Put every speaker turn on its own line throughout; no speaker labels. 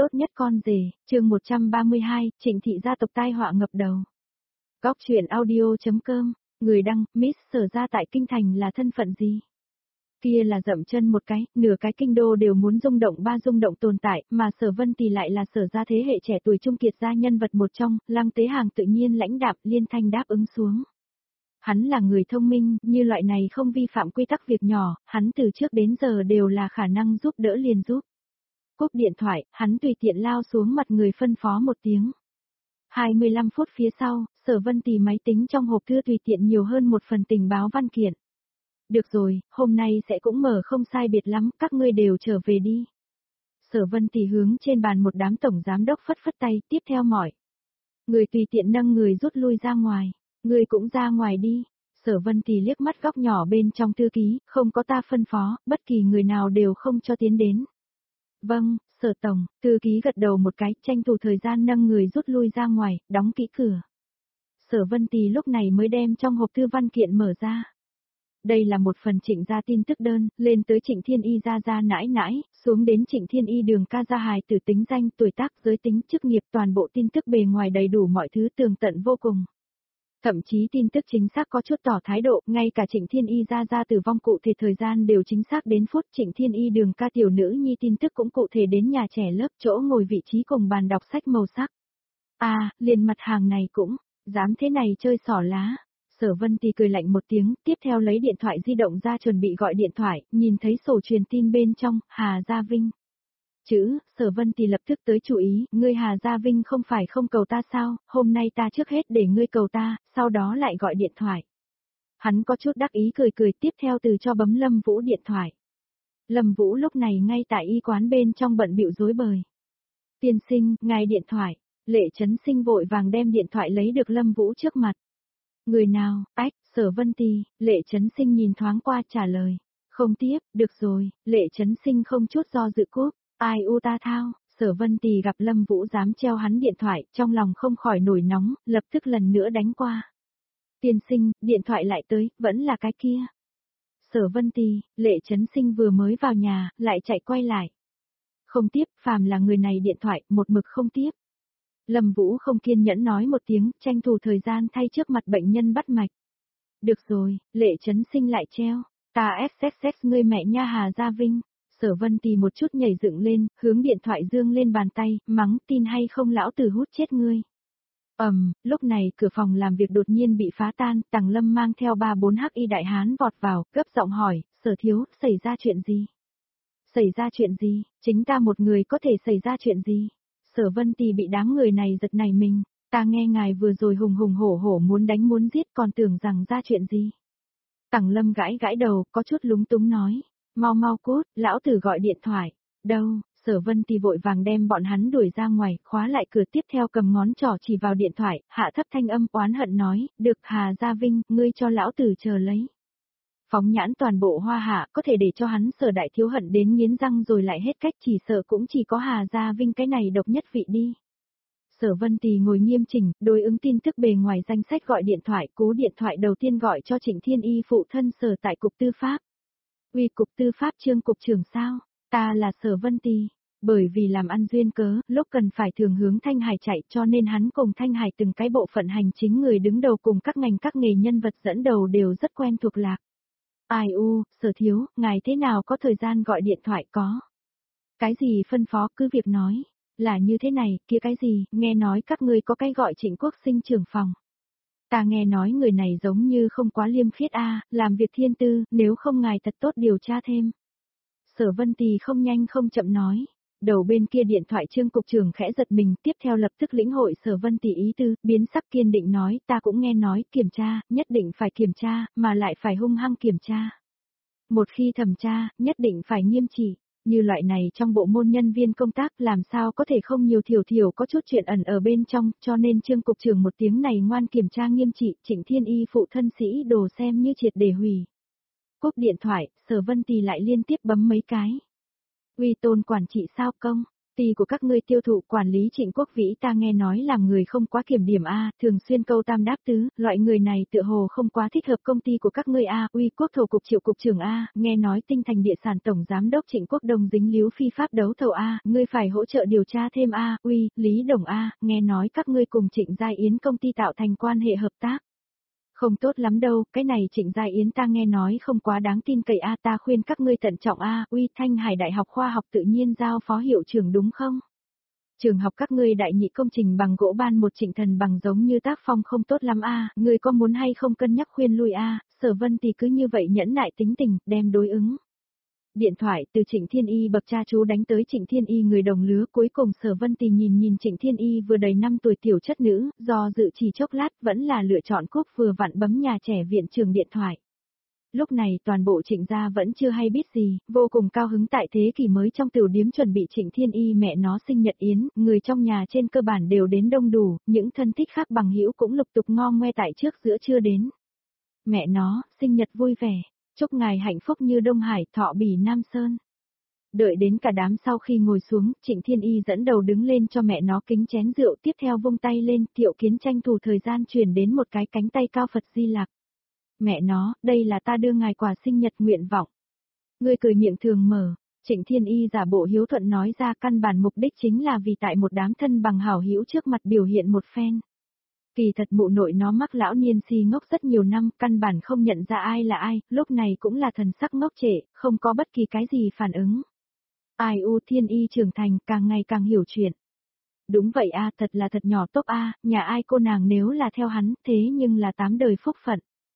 Tốt nhất con rể, chương 132, Trịnh thị gia tộc tai họa ngập đầu. Góc truyện audio.com, người đăng, Miss Sở gia tại Kinh Thành là thân phận gì? Kia là dậm chân một cái, nửa cái kinh đô đều muốn rung động ba rung động tồn tại, mà Sở Vân thì lại là Sở gia thế hệ trẻ tuổi trung kiệt gia nhân vật một trong, Lăng Tế Hàng tự nhiên lãnh đạm liên thanh đáp ứng xuống. Hắn là người thông minh, như loại này không vi phạm quy tắc việc nhỏ, hắn từ trước đến giờ đều là khả năng giúp đỡ liền giúp. Cúp điện thoại, hắn tùy tiện lao xuống mặt người phân phó một tiếng. 25 phút phía sau, Sở Vân tì máy tính trong hộp thư tùy tiện nhiều hơn một phần tình báo văn kiện. Được rồi, hôm nay sẽ cũng mở không sai biệt lắm, các ngươi đều trở về đi. Sở Vân tì hướng trên bàn một đám tổng giám đốc phất phất tay, tiếp theo mỏi. Người tùy tiện nâng người rút lui ra ngoài, người cũng ra ngoài đi. Sở Vân tì liếc mắt góc nhỏ bên trong thư ký, không có ta phân phó, bất kỳ người nào đều không cho tiến đến. Vâng, Sở tổng, thư ký gật đầu một cái, tranh thủ thời gian nâng người rút lui ra ngoài, đóng kỹ cửa. Sở Vân Tì lúc này mới đem trong hộp thư văn kiện mở ra. Đây là một phần Trịnh gia tin tức đơn, lên tới Trịnh Thiên Y gia nãi nãi, xuống đến Trịnh Thiên Y đường ca gia hài tử tính danh, tuổi tác, giới tính, chức nghiệp, toàn bộ tin tức bề ngoài đầy đủ mọi thứ tường tận vô cùng. Thậm chí tin tức chính xác có chút tỏ thái độ, ngay cả Trịnh Thiên Y gia tử vong cụ thể thời gian đều chính xác đến phút, Trịnh Thiên Y đường ca tiểu nữ nhi tin tức cũng cụ thể đến nhà trẻ lớp, chỗ ngồi vị trí cùng bàn đọc sách màu sắc. Liền mặt hàng này cũng, dám thế này chơi xỏ lá. Sở Vân Tì cười lạnh một tiếng, tiếp theo lấy điện thoại di động ra chuẩn bị gọi điện thoại, nhìn thấy sổ truyền tin bên trong, Hà Gia Vinh. Sở Vân Tì lập tức tới chú ý, ngươi Hà Gia Vinh không phải không cầu ta sao, hôm nay ta trước hết để ngươi cầu ta, sau đó lại gọi điện thoại. Hắn có chút đắc ý cười tiếp theo từ cho bấm Lâm Vũ điện thoại. Lâm Vũ lúc này ngay tại y quán bên trong bận bịu rối bời. Tiên sinh, ngài điện thoại, Lệ Chấn Sinh vội vàng đem điện thoại lấy được Lâm Vũ trước mặt. Người nào, Sở Vân Tì, Lệ Chấn Sinh nhìn thoáng qua trả lời. Không tiếp, được rồi, Lệ Chấn Sinh không chút do dự cúp. Ai u ta thao, Sở Vân Tì gặp Lâm Vũ dám treo hắn điện thoại, trong lòng không khỏi nổi nóng, lập tức lần nữa đánh qua. Tiên sinh, điện thoại lại tới, vẫn là cái kia. Sở Vân Tì, Lệ Chấn Sinh vừa mới vào nhà, lại chạy quay lại. Không tiếp, phàm là người này điện thoại, một mực không tiếp. Lâm Vũ không kiên nhẫn nói một tiếng, tranh thủ thời gian thay trước mặt bệnh nhân bắt mạch. Được rồi, Lệ Chấn Sinh lại treo. Ta SSS ngươi mẹ nha Hà Gia Vinh. Sở Vân Tì một chút nhảy dựng lên, hướng điện thoại dương lên bàn tay, mắng tin hay không lão tử hút chết ngươi. Lúc này cửa phòng làm việc đột nhiên bị phá tan, Tằng Lâm mang theo 3-4 hắc y đại hán vọt vào, gấp giọng hỏi, Sở thiếu, xảy ra chuyện gì? Xảy ra chuyện gì, chính ta một người có thể xảy ra chuyện gì? Sở Vân Tì bị đám người này giật nảy mình, ta nghe ngài vừa rồi hùng hùng hổ hổ muốn đánh muốn giết còn tưởng rằng ra chuyện gì? Tằng Lâm gãi gãi đầu, có chút lúng túng nói. Mau cút, lão tử gọi điện thoại. Đâu, Sở Vân Tì vội vàng đem bọn hắn đuổi ra ngoài, khóa lại cửa tiếp theo cầm ngón trỏ chỉ vào điện thoại, hạ thấp thanh âm oán hận nói, được Hà Gia Vinh, ngươi cho lão tử chờ lấy. Phóng nhãn toàn bộ Hoa Hạ, có thể để cho hắn Sở đại thiếu hận đến nghiến răng rồi lại hết cách, chỉ sợ cũng chỉ có Hà Gia Vinh cái này độc nhất vị đi. Sở Vân Tì ngồi nghiêm chỉnh, đối ứng tin tức bề ngoài danh sách gọi điện thoại, cú điện thoại đầu tiên gọi cho Trịnh Thiên Y phụ thân Sở tại cục tư pháp. Uy cục tư pháp Trương cục trưởng sao? Ta là Sở Vân Tì. Bởi vì làm ăn duyên cớ, lúc cần phải thường hướng Thanh Hải chạy cho nên hắn cùng Thanh Hải từng cái bộ phận hành chính người đứng đầu cùng các ngành các nghề nhân vật dẫn đầu đều rất quen thuộc lạc. Sở thiếu, ngài thế nào có thời gian gọi điện thoại có? Cái gì phân phó cứ việc nói. Là như thế này, kia cái gì, nghe nói các ngươi có cái gọi Trịnh Quốc Sinh trưởng phòng. Ta nghe nói người này giống như không quá liêm khiết làm việc thiên tư, nếu không ngài thật tốt điều tra thêm. Sở Vân Tì không nhanh không chậm nói. Đầu bên kia điện thoại Trương cục trưởng khẽ giật mình, tiếp theo lập tức lĩnh hội Sở Vân Tì ý tư, biến sắc kiên định nói, ta cũng nghe nói, kiểm tra, nhất định phải kiểm tra, mà lại phải hung hăng kiểm tra. Một khi thẩm tra, nhất định phải nghiêm trị. Như loại này trong bộ môn nhân viên công tác làm sao có thể không nhiều thiểu có chút chuyện ẩn ở bên trong, cho nên Trương cục trưởng một tiếng này ngoan kiểm tra nghiêm trị, Trịnh Thiên Y phụ thân sĩ đồ xem như triệt để hủy. Cúp điện thoại, Sở Vân Tì lại liên tiếp bấm mấy cái. Uy Tôn quản trị sao công? ty của các ngươi tiêu thụ quản lý Trịnh Quốc Vĩ ta nghe nói làm người không quá kiểm điểm a, thường xuyên câu tam đáp tứ, loại người này tựa hồ không quá thích hợp công ty của các ngươi a, uy quốc thổ cục Triệu cục trưởng a, nghe nói Tinh Thành địa sản tổng giám đốc Trịnh Quốc Đông dính líu phi pháp đấu thầu a, ngươi phải hỗ trợ điều tra thêm a, uy, Lý Đồng a, nghe nói các ngươi cùng Trịnh Gia Yến công ty tạo thành quan hệ hợp tác. Không tốt lắm đâu, cái này Trịnh Gia Yến ta nghe nói không quá đáng tin cậy a, ta khuyên các ngươi thận trọng a, uy, Thanh Hải Đại học Khoa học Tự nhiên giao phó hiệu trưởng đúng không? Trường học các ngươi đại nhị công trình bằng gỗ ban một Trịnh Thần bằng giống như tác phong không tốt lắm a, ngươi có muốn hay không cân nhắc khuyên lui a, Sở Vân thì cứ như vậy nhẫn nại tính tình, đem đối ứng. Điện thoại từ Trịnh Thiên Y bậc cha chú đánh tới Trịnh Thiên Y người đồng lứa, cuối cùng Sở Vân Tì nhìn Trịnh Thiên Y vừa đầy 5 tuổi tiểu chất nữ, do dự chỉ chốc lát vẫn là lựa chọn cúp vừa vặn bấm nhà trẻ viện trường điện thoại. Lúc này toàn bộ Trịnh gia vẫn chưa hay biết gì, vô cùng cao hứng tại thế kỷ mới trong tiểu điếm chuẩn bị Trịnh Thiên Y mẹ nó sinh nhật yến, người trong nhà trên cơ bản đều đến đông đủ, những thân thích khác bằng hữu cũng lục tục ngo ngoe tại trước giữa trưa đến. Mẹ nó, sinh nhật vui vẻ. Chúc ngài hạnh phúc như Đông Hải, thọ bỉ Nam Sơn. Đợi đến cả đám sau khi ngồi xuống, Trịnh Thiên Y dẫn đầu đứng lên cho mẹ nó kính chén rượu, tiếp theo vung tay lên, Thiệu Kiến tranh thủ thời gian truyền đến một cái cánh tay cao Phật Di Lặc. Mẹ nó, đây là ta đưa ngài quà sinh nhật nguyện vọng. Ngươi cười miệng thường mở, Trịnh Thiên Y giả bộ hiếu thuận nói ra căn bản mục đích chính là vì tại một đám thân bằng hảo hữu trước mặt biểu hiện một phen. Kỳ thật mụ nội nó mắc lão niên si ngốc rất nhiều năm, căn bản không nhận ra ai là ai, lúc này cũng là thần sắc ngốc trệ, không có bất kỳ cái gì phản ứng. Ai u Thiên Y trưởng thành, càng ngày càng hiểu chuyện. Đúng vậy a, thật là thật nhỏ tốt a, nhà ai cô nàng nếu là theo hắn, thế nhưng là 8 đời phúc phận.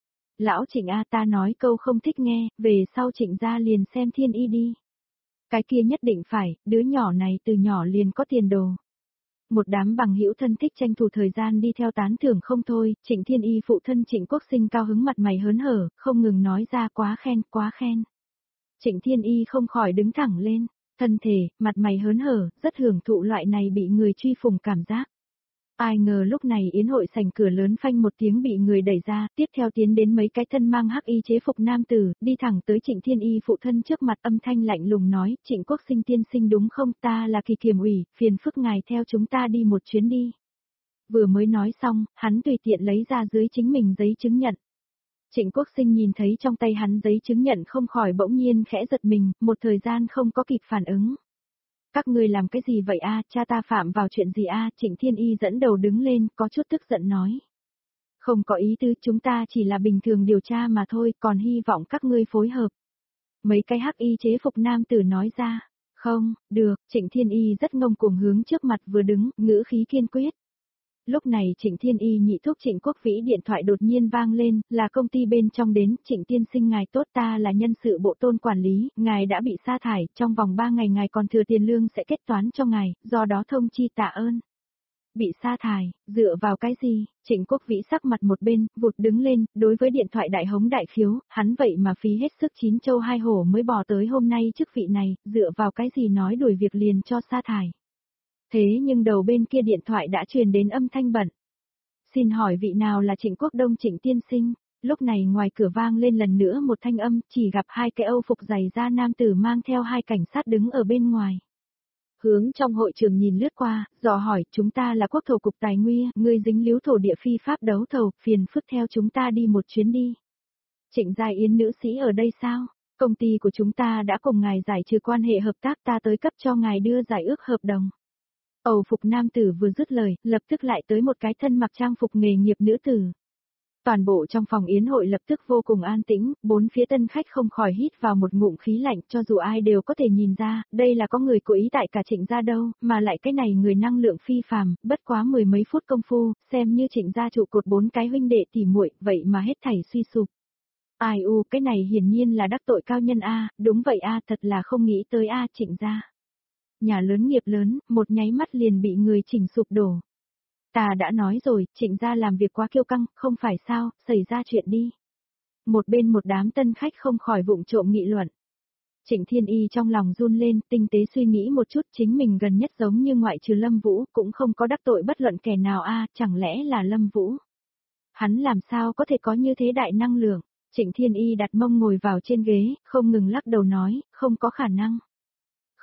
Lão Trịnh a, ta nói câu không thích nghe, về sau Trịnh gia liền xem Thiên Y đi. Cái kia nhất định phải, đứa nhỏ này từ nhỏ liền có tiền đồ. Một đám bằng hữu thân thích tranh thủ thời gian đi theo tán thưởng không thôi, Trịnh Thiên Y phụ thân Trịnh Quốc Sinh cao hứng mặt mày hớn hở, không ngừng nói ra quá khen, quá khen. Trịnh Thiên Y không khỏi đứng thẳng lên, thân thể, mặt mày hớn hở, rất hưởng thụ loại này bị người truy phùng cảm giác. Ai ngờ lúc này yến hội sảnh cửa lớn phanh một tiếng bị người đẩy ra, tiếp theo tiến đến mấy cái thân mang hắc y chế phục nam tử, đi thẳng tới Trịnh Thiên Y phụ thân trước mặt âm thanh lạnh lùng nói, Trịnh Quốc Sinh tiên sinh đúng không, ta là Kỳ Kiểm ủy, phiền phức ngài theo chúng ta đi một chuyến đi. Vừa mới nói xong, hắn tùy tiện lấy ra dưới chính mình giấy chứng nhận. Trịnh Quốc Sinh nhìn thấy trong tay hắn giấy chứng nhận không khỏi bỗng nhiên khẽ giật mình, một thời gian không có kịp phản ứng. Các ngươi làm cái gì vậy a, cha ta phạm vào chuyện gì a, Trịnh Thiên Y dẫn đầu đứng lên, có chút tức giận nói. Không có ý tứ, chúng ta chỉ là bình thường điều tra mà thôi, còn hy vọng các ngươi phối hợp. Mấy cái hắc y chế phục nam tử nói ra. Không, được, Trịnh Thiên Y rất ngông cuồng hướng trước mặt vừa đứng, ngữ khí kiên quyết. Lúc này Trịnh Thiên Y nhị thúc Trịnh Quốc Vĩ điện thoại đột nhiên vang lên, là công ty bên trong đến, Trịnh tiên sinh ngài tốt, ta là nhân sự bộ Tôn quản lý, ngài đã bị sa thải, trong vòng 3 ngày ngài còn thừa tiền lương sẽ kết toán cho ngài, do đó thông chi tạ ơn. Bị sa thải, dựa vào cái gì? Trịnh Quốc Vĩ sắc mặt một bên, vụt đứng lên, đối với điện thoại đại hống đại khiếu, hắn vậy mà phí hết sức 9 châu 2 hổ mới bò tới hôm nay chức vị này, dựa vào cái gì nói đuổi việc liền cho sa thải. Thế nhưng đầu bên kia điện thoại đã truyền đến âm thanh bận. Xin hỏi vị nào là Trịnh Quốc Đông Trịnh tiên sinh? Lúc này ngoài cửa vang lên lần nữa một thanh âm, chỉ gặp hai cái âu phục dày da nam tử mang theo hai cảnh sát đứng ở bên ngoài. Hướng trong hội trường nhìn lướt qua, dò hỏi, chúng ta là Quốc thổ cục tài nguyên, ngươi dính líu thổ địa phi pháp đấu thầu, phiền phức theo chúng ta đi một chuyến đi. Trịnh Gia Yến nữ sĩ ở đây sao? Công ty của chúng ta đã cùng ngài giải trừ quan hệ hợp tác, ta tới cấp cho ngài đưa giải ước hợp đồng. Âu phục nam tử vừa dứt lời, lập tức lại tới một cái thân mặc trang phục nghề nghiệp nữ tử. Toàn bộ trong phòng yến hội lập tức vô cùng an tĩnh, bốn phía tân khách không khỏi hít vào một ngụm khí lạnh, cho dù ai đều có thể nhìn ra, đây là có người cố ý tại cả Trịnh gia đâu, mà lại cái này người năng lượng phi phàm, bất quá 10 mấy phút công phu, xem như Trịnh gia trụ cột 4 cái huynh đệ tỉ muội, vậy mà hết thảy suy sụp. Ai u, cái này hiển nhiên là đắc tội cao nhân a, đúng vậy a, thật là không nghĩ tới a, Trịnh gia. Nhà lớn nghiệp lớn, một nháy mắt liền bị người chỉnh sụp đổ. Ta đã nói rồi, Trịnh gia làm việc quá kiêu căng, không phải sao, xảy ra chuyện đi. Một bên một đám tân khách không khỏi vụng trộm nghị luận. Trịnh Thiên Y trong lòng run lên, tinh tế suy nghĩ một chút, chính mình gần nhất giống như ngoại trừ Lâm Vũ, cũng không có đắc tội bất luận kẻ nào a, chẳng lẽ là Lâm Vũ. Hắn làm sao có thể có như thế đại năng lượng? Trịnh Thiên Y đặt mông ngồi vào trên ghế, không ngừng lắc đầu nói, không có khả năng.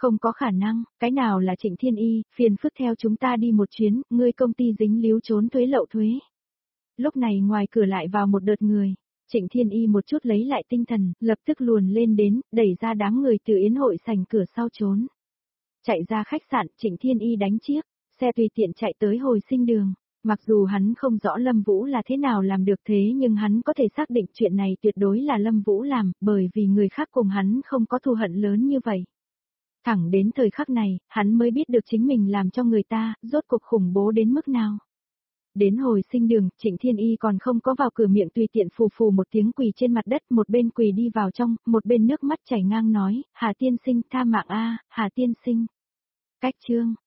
Không có khả năng, cái nào là Trịnh Thiên Y, phiền phức theo chúng ta đi một chuyến, ngươi công ty dính líu trốn thuế lậu thuế. Lúc này ngoài cửa lại vào một đợt người. Trịnh Thiên Y một chút lấy lại tinh thần, lập tức luồn lên đến, đẩy ra đám người từ yến hội sảnh cửa sau trốn. Chạy ra khách sạn, Trịnh Thiên Y đánh chiếc, xe tùy tiện chạy tới hồi sinh đường. Mặc dù hắn không rõ Lâm Vũ là thế nào làm được thế nhưng hắn có thể xác định chuyện này tuyệt đối là Lâm Vũ làm, bởi vì người khác cùng hắn không có thù hận lớn như vậy. Thẳng đến thời khắc này, hắn mới biết được chính mình làm cho người ta, rốt cuộc khủng bố đến mức nào. Đến hồi sinh đường, Trịnh Thiên Y còn không có vào cửa miệng tùy tiện phù phù một tiếng quỳ trên mặt đất, một bên quỳ đi vào trong, một bên nước mắt chảy ngang nói, Hà tiên sinh tha mạng a, Hà tiên sinh. Cách chương